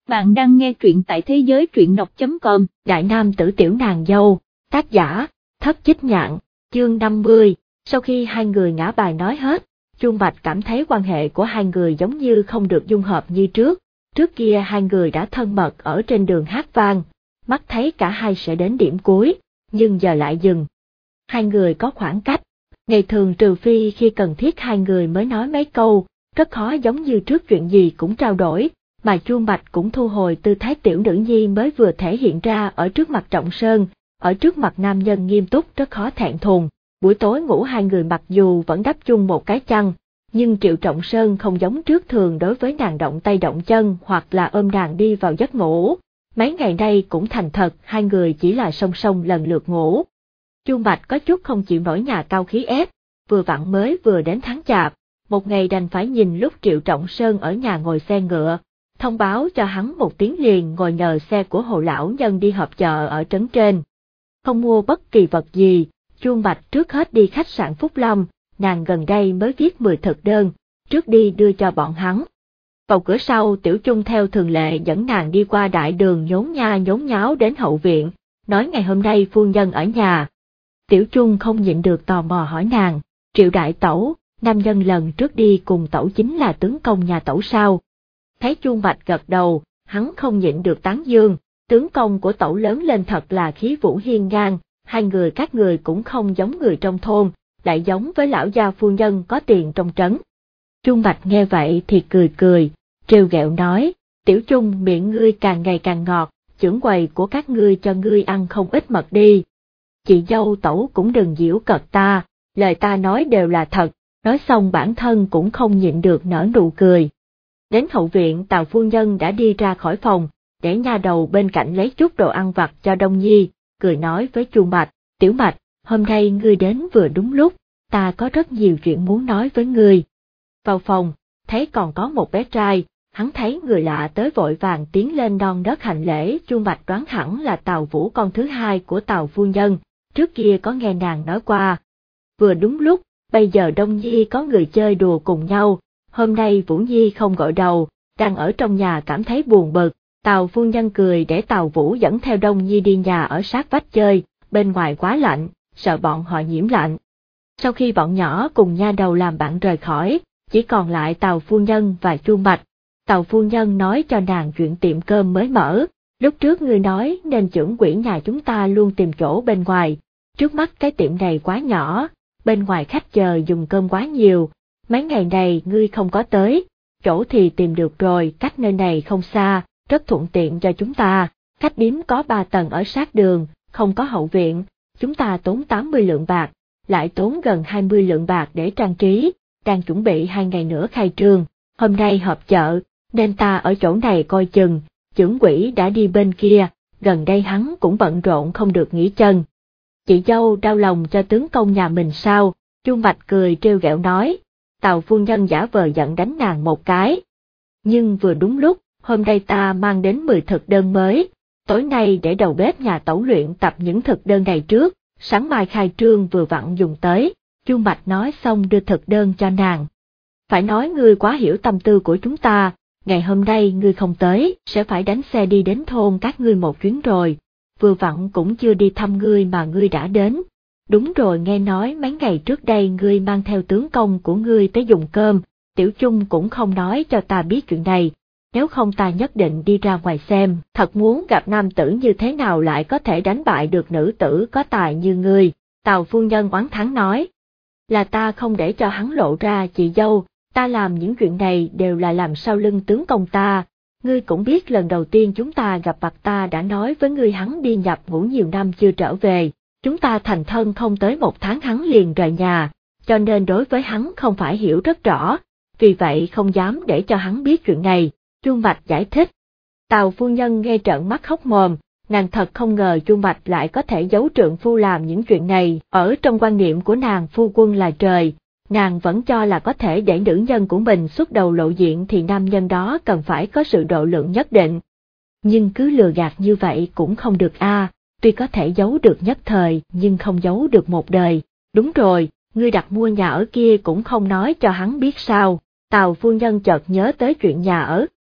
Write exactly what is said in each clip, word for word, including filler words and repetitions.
Bạn đang nghe truyện tại thế giới truyện đọc chấm com. Đại nam tử tiểu nàng dâu, tác giả, Thất Chích Nhạn, chương năm mươi. Sau khi hai người ngã bài nói hết, Chuông Bạch cảm thấy quan hệ của hai người giống như không được dung hợp như trước. Trước kia hai người đã thân mật ở trên đường hát vang, mắt thấy cả hai sẽ đến điểm cuối, nhưng giờ lại dừng. Hai người có khoảng cách, ngày thường trừ phi khi cần thiết hai người mới nói mấy câu, rất khó giống như trước chuyện gì cũng trao đổi. Mà Chuông Bạch cũng thu hồi tư thái tiểu nữ nhi mới vừa thể hiện ra ở trước mặt Trọng Sơn, ở trước mặt nam nhân nghiêm túc rất khó thẹn thùng. Buổi tối ngủ hai người mặc dù vẫn đắp chung một cái chăn, nhưng Triệu Trọng Sơn không giống trước thường đối với nàng động tay động chân hoặc là ôm nàng đi vào giấc ngủ. Mấy ngày nay cũng thành thật, hai người chỉ là song song lần lượt ngủ. Chuông Bạch có chút không chịu nổi nhà cao khí ép, vừa vặn mới vừa đến tháng chạp, một ngày đành phải nhìn lúc Triệu Trọng Sơn ở nhà ngồi xe ngựa, thông báo cho hắn một tiếng liền ngồi nhờ xe của Hồ lão nhân đi họp chợ ở trấn trên. Không mua bất kỳ vật gì, Chuông Bạch trước hết đi khách sạn Phúc Long, nàng gần đây mới viết mười thực đơn, trước đi đưa cho bọn hắn. Vào cửa sau Tiểu Chung theo thường lệ dẫn nàng đi qua đại đường nhốn nha nhốn nháo đến hậu viện, nói ngày hôm nay phu nhân ở nhà. Tiểu Chung không nhịn được tò mò hỏi nàng, Triệu đại tẩu, nam nhân lần trước đi cùng tẩu chính là tướng công nhà tẩu sao? Thấy Chuông Bạch gật đầu, hắn không nhịn được tán dương, tướng công của tẩu lớn lên thật là khí vũ hiên ngang, hai người các người cũng không giống người trong thôn, lại giống với lão gia phu nhân có tiền trong trấn. Chuông Bạch nghe vậy thì cười cười, trêu ghẹo nói, Tiểu Chung miệng ngươi càng ngày càng ngọt, chưởng quầy của các ngươi cho ngươi ăn không ít mật đi. Chị dâu tẩu cũng đừng giễu cợt ta, lời ta nói đều là thật, nói xong bản thân cũng không nhịn được nở nụ cười. Đến hậu viện Tào phu nhân đã đi ra khỏi phòng, để nha đầu bên cạnh lấy chút đồ ăn vặt cho Đông Nhi, cười nói với Chuông Bạch, Tiểu Bạch, hôm nay ngươi đến vừa đúng lúc, ta có rất nhiều chuyện muốn nói với ngươi. Vào phòng, thấy còn có một bé trai, hắn thấy người lạ tới vội vàng tiến lên non đất hành lễ. Chuông Bạch đoán hẳn là Tào Vũ con thứ hai của Tào phu nhân, trước kia có nghe nàng nói qua. Vừa đúng lúc, bây giờ Đông Nhi có người chơi đùa cùng nhau. Hôm nay Vũ Nhi không gọi đầu, đang ở trong nhà cảm thấy buồn bực, Tào phu nhân cười để Tào Vũ dẫn theo Đông Nhi đi nhà ở sát vách chơi, bên ngoài quá lạnh, sợ bọn họ nhiễm lạnh. Sau khi bọn nhỏ cùng nha đầu làm bạn rời khỏi, chỉ còn lại Tào phu nhân và Chuông Bạch. Tào phu nhân nói cho nàng chuyện tiệm cơm mới mở, lúc trước ngươi nói nên trưởng quỹ nhà chúng ta luôn tìm chỗ bên ngoài, trước mắt cái tiệm này quá nhỏ, bên ngoài khách chờ dùng cơm quá nhiều. Mấy ngày này ngươi không có tới, chỗ thì tìm được rồi, cách nơi này không xa, rất thuận tiện cho chúng ta, khách điếm có ba tầng ở sát đường, không có hậu viện, chúng ta tốn tám mươi lượng bạc, lại tốn gần hai mươi lượng bạc để trang trí, đang chuẩn bị hai ngày nữa khai trương, hôm nay họp chợ, nên ta ở chỗ này coi chừng, trưởng quỹ đã đi bên kia, gần đây hắn cũng bận rộn không được nghỉ chân. Chị dâu đau lòng cho tướng công nhà mình sao? Chuông Bạch cười trêu ghẹo nói. Tào phu nhân giả vờ giận đánh nàng một cái. Nhưng vừa đúng lúc, hôm nay ta mang đến mười thực đơn mới, tối nay để đầu bếp nhà tẩu luyện tập những thực đơn này trước, sáng mai khai trương vừa vặn dùng tới. Chuông Bạch nói xong đưa thực đơn cho nàng. Phải nói ngươi quá hiểu tâm tư của chúng ta, ngày hôm nay ngươi không tới, sẽ phải đánh xe đi đến thôn các ngươi một chuyến rồi, vừa vặn cũng chưa đi thăm ngươi mà ngươi đã đến. Đúng rồi, nghe nói mấy ngày trước đây ngươi mang theo tướng công của ngươi tới dùng cơm, Tiểu Chung cũng không nói cho ta biết chuyện này, nếu không ta nhất định đi ra ngoài xem, thật muốn gặp nam tử như thế nào lại có thể đánh bại được nữ tử có tài như ngươi. Tào phu nhân oán thắng nói, là ta không để cho hắn lộ ra chị dâu, ta làm những chuyện này đều là làm sau lưng tướng công ta, ngươi cũng biết lần đầu tiên chúng ta gặp mặt ta đã nói với ngươi hắn đi nhập ngũ nhiều năm chưa trở về. Chúng ta thành thân không tới một tháng hắn liền rời nhà, cho nên đối với hắn không phải hiểu rất rõ, vì vậy không dám để cho hắn biết chuyện này, Chuông Bạch giải thích. Tào phu nhân nghe trợn mắt hốc mồm, nàng thật không ngờ Chuông Bạch lại có thể giấu trượng phu làm những chuyện này, ở trong quan niệm của nàng phu quân là trời, nàng vẫn cho là có thể để nữ nhân của mình xuất đầu lộ diện thì nam nhân đó cần phải có sự độ lượng nhất định. Nhưng cứ lừa gạt như vậy cũng không được a. Tuy có thể giấu được nhất thời nhưng không giấu được một đời. Đúng rồi, ngươi đặt mua nhà ở kia cũng không nói cho hắn biết sao. Tào phu nhân chợt nhớ tới chuyện nhà ở.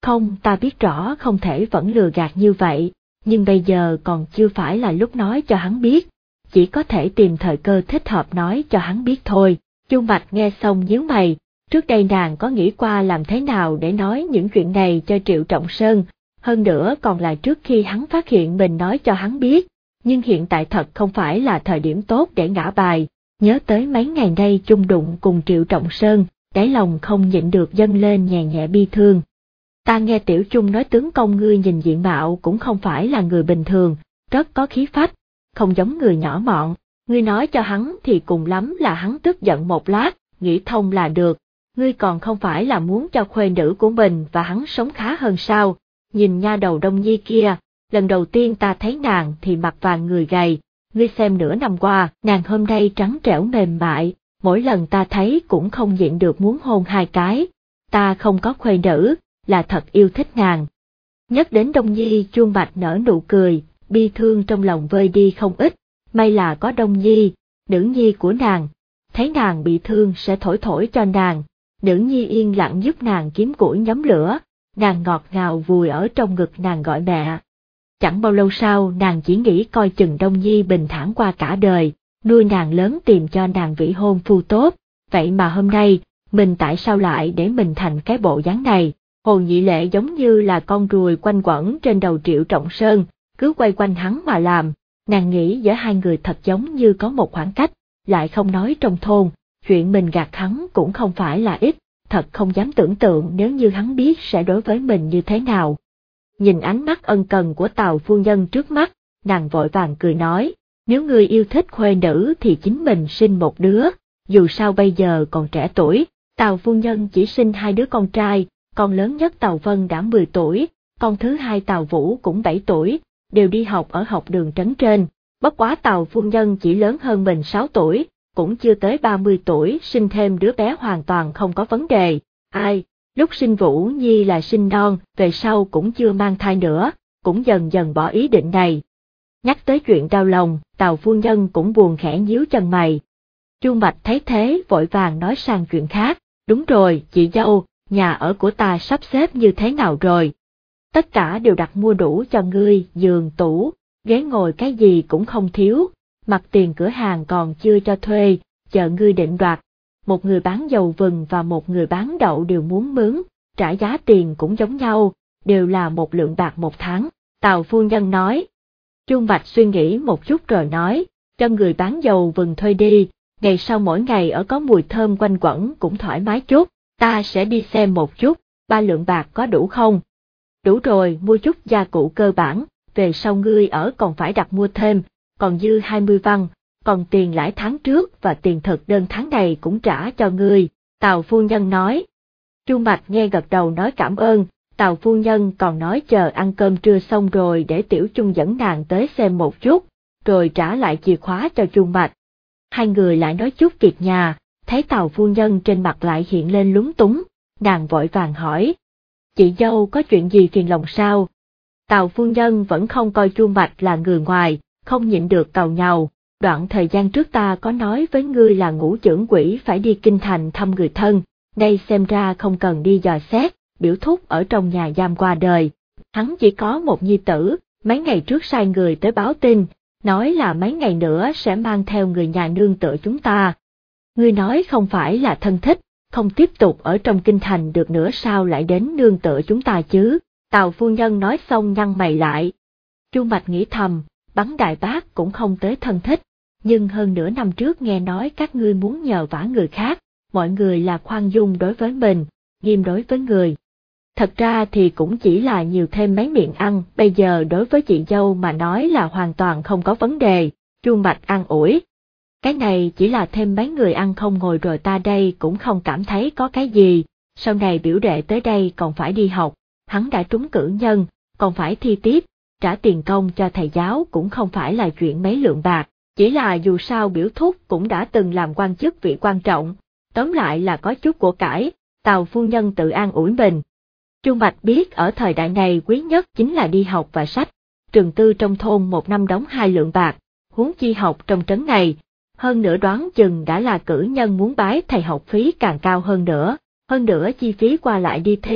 Không, ta biết rõ không thể vẫn lừa gạt như vậy, nhưng bây giờ còn chưa phải là lúc nói cho hắn biết, chỉ có thể tìm thời cơ thích hợp nói cho hắn biết thôi. Chu Mạch nghe xong nhíu mày, trước đây nàng có nghĩ qua làm thế nào để nói những chuyện này cho Triệu Trọng Sơn, hơn nữa còn là trước khi hắn phát hiện mình nói cho hắn biết, nhưng hiện tại thật không phải là thời điểm tốt để ngã bài, nhớ tới mấy ngày nay chung đụng cùng Triệu Trọng Sơn, đáy lòng không nhịn được dâng lên nhẹ nhẹ bi thương. Ta nghe Tiểu Chung nói tướng công ngươi nhìn diện mạo cũng không phải là người bình thường, rất có khí phách, không giống người nhỏ mọn, ngươi nói cho hắn thì cùng lắm là hắn tức giận một lát, nghĩ thông là được, ngươi còn không phải là muốn cho khuê nữ của mình và hắn sống khá hơn sao, nhìn nha đầu Đông Nhi kia, lần đầu tiên ta thấy nàng thì mặt vàng người gầy, ngươi xem nửa năm qua, nàng hôm nay trắng trẻo mềm mại, mỗi lần ta thấy cũng không nhịn được muốn hôn hai cái, ta không có khuê nữ, là thật yêu thích nàng. Nhắc đến Đông Nhi, Chuông Bạch nở nụ cười, bi thương trong lòng vơi đi không ít, may là có Đông Nhi, nữ nhi của nàng, thấy nàng bị thương sẽ thổi thổi cho nàng, nữ nhi yên lặng giúp nàng kiếm củi nhóm lửa, nàng ngọt ngào vùi ở trong ngực nàng gọi mẹ. Chẳng bao lâu sau nàng chỉ nghĩ coi chừng Đông Nhi bình thản qua cả đời, nuôi nàng lớn tìm cho nàng vị hôn phu tốt, vậy mà hôm nay, mình tại sao lại để mình thành cái bộ dáng này? Hồ Nhị Lệ giống như là con ruồi quanh quẩn trên đầu Triệu Trọng Sơn, cứ quay quanh hắn mà làm, nàng nghĩ giữa hai người thật giống như có một khoảng cách, lại không nói trong thôn, chuyện mình gạt hắn cũng không phải là ít, thật không dám tưởng tượng nếu như hắn biết sẽ đối với mình như thế nào. Nhìn ánh mắt ân cần của Tào phu nhân trước mắt, nàng vội vàng cười nói, nếu ngươi yêu thích khuê nữ thì chính mình sinh một đứa, dù sao bây giờ còn trẻ tuổi, Tào phu nhân chỉ sinh hai đứa con trai, con lớn nhất Tào Vân đã mười tuổi, con thứ hai Tào Vũ cũng bảy tuổi, đều đi học ở học đường trấn trên, bất quá Tào phu nhân chỉ lớn hơn mình sáu tuổi, cũng chưa tới ba mươi tuổi, sinh thêm đứa bé hoàn toàn không có vấn đề. Ai, lúc sinh Vũ Nhi là sinh non, về sau cũng chưa mang thai nữa, cũng dần dần bỏ ý định này. Nhắc tới chuyện đau lòng, Tào phu nhân cũng buồn khẽ nhíu chân mày. Chu Mạch thấy thế vội vàng nói sang chuyện khác, đúng rồi, chị dâu, nhà ở của ta sắp xếp như thế nào rồi? Tất cả đều đặt mua đủ cho ngươi, giường, tủ, ghế ngồi cái gì cũng không thiếu, mặt tiền cửa hàng còn chưa cho thuê, chờ ngươi định đoạt. Một người bán dầu vừng và một người bán đậu đều muốn mướn, trả giá tiền cũng giống nhau, đều là một lượng bạc một tháng, Tào phu nhân nói. Chuông Bạch suy nghĩ một chút rồi nói, cho người bán dầu vừng thuê đi, ngày sau mỗi ngày ở có mùi thơm quanh quẩn cũng thoải mái chút, ta sẽ đi xem một chút, ba lượng bạc có đủ không? Đủ rồi, mua chút gia cụ cơ bản, về sau ngươi ở còn phải đặt mua thêm, còn dư hai mươi văn, còn tiền lãi tháng trước và tiền thực đơn tháng này cũng trả cho ngươi, Tào phu nhân nói. Chu Mạch nghe gật đầu nói cảm ơn, Tào phu nhân còn nói chờ ăn cơm trưa xong rồi để Tiểu Chung dẫn nàng tới xem một chút, rồi trả lại chìa khóa cho Chu Mạch. Hai người lại nói chút việc nhà, thấy Tào phu nhân trên mặt lại hiện lên lúng túng, nàng vội vàng hỏi. Chị dâu có chuyện gì phiền lòng sao? Tào phu nhân vẫn không coi Chu Mạch là người ngoài, không nhịn được càu nhàu, đoạn thời gian trước ta có nói với ngươi là Ngũ trưởng quỹ phải đi kinh thành thăm người thân, đây xem ra không cần đi dò xét, biểu thúc ở trong nhà giam qua đời. Hắn chỉ có một nhi tử, mấy ngày trước sai người tới báo tin, nói là mấy ngày nữa sẽ mang theo người nhà nương tựa chúng ta. Ngươi nói không phải là thân thích, không tiếp tục ở trong kinh thành được nữa sao lại đến nương tựa chúng ta chứ? Tào phu nhân nói xong nhăn mày lại. Chu Mạch nghĩ thầm, Bắn Đại Bác cũng không tới thân thích, nhưng hơn nửa năm trước nghe nói các ngươi muốn nhờ vả người khác, mọi người là khoan dung đối với mình, nghiêm đối với người. Thật ra thì cũng chỉ là nhiều thêm mấy miệng ăn, bây giờ đối với chị dâu mà nói là hoàn toàn không có vấn đề, Chu Mạch an ủi. Cái này chỉ là thêm mấy người ăn không ngồi rồi ta đây cũng không cảm thấy có cái gì, sau này biểu đệ tới đây còn phải đi học, hắn đã trúng cử nhân, còn phải thi tiếp, trả tiền công cho thầy giáo cũng không phải là chuyện mấy lượng bạc, chỉ là dù sao biểu thúc cũng đã từng làm quan chức vị quan trọng, tóm lại là có chút của cải, Tào phu nhân tự an ủi mình. Chu Mạch biết ở thời đại này quý nhất chính là đi học và sách, trường tư trong thôn một năm đóng hai lượng bạc, huống chi học trong trấn này, hơn nữa đoán chừng đã là cử nhân muốn bái thầy học phí càng cao hơn nữa, hơn nữa chi phí qua lại đi thi,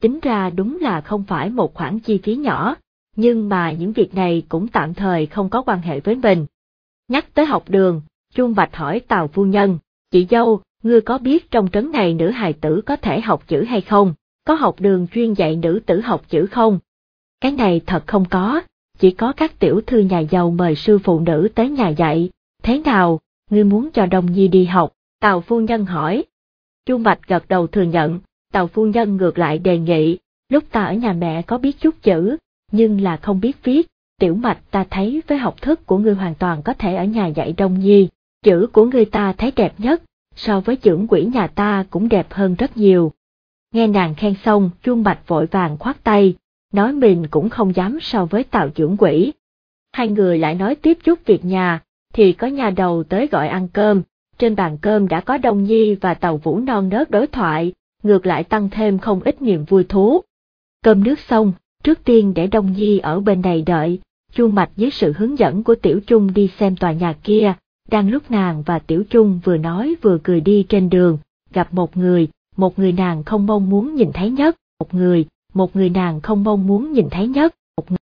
tính ra đúng là không phải một khoản chi phí nhỏ, nhưng mà những việc này cũng tạm thời không có quan hệ với mình. Nhắc tới học đường, Chuông Bạch hỏi Tào phu nhân, chị dâu, ngươi có biết trong trấn này nữ hài tử có thể học chữ hay không? Có học đường chuyên dạy nữ tử học chữ không? Cái này thật không có, chỉ có các tiểu thư nhà giàu mời sư phụ nữ tới nhà dạy. Thế nào, ngươi muốn cho Đông Nhi đi học? Tào phu nhân hỏi. Chuông Bạch gật đầu thừa nhận, Tào phu nhân ngược lại đề nghị, lúc ta ở nhà mẹ có biết chút chữ, nhưng là không biết viết, Tiểu Mạch ta thấy với học thức của ngươi hoàn toàn có thể ở nhà dạy Đông Nhi, chữ của ngươi ta thấy đẹp nhất, so với trưởng quỹ nhà ta cũng đẹp hơn rất nhiều. Nghe nàng khen xong, Chuông Bạch vội vàng khoát tay, nói mình cũng không dám so với Tào trưởng quỹ. Hai người lại nói tiếp chút việc nhà, thì có nhà đầu tới gọi ăn cơm, trên bàn cơm đã có Đông Nhi và Tào Vũ non nớt đối thoại, ngược lại tăng thêm không ít niềm vui thú. Cơm nước xong, trước tiên để Đông Nhi ở bên này đợi, Chuông Bạch dưới sự hướng dẫn của Tiểu Trung đi xem tòa nhà kia, đang lúc nàng và Tiểu Trung vừa nói vừa cười đi trên đường, gặp một người, một người nàng không mong muốn nhìn thấy nhất, một người, một người nàng không mong muốn nhìn thấy nhất, một người.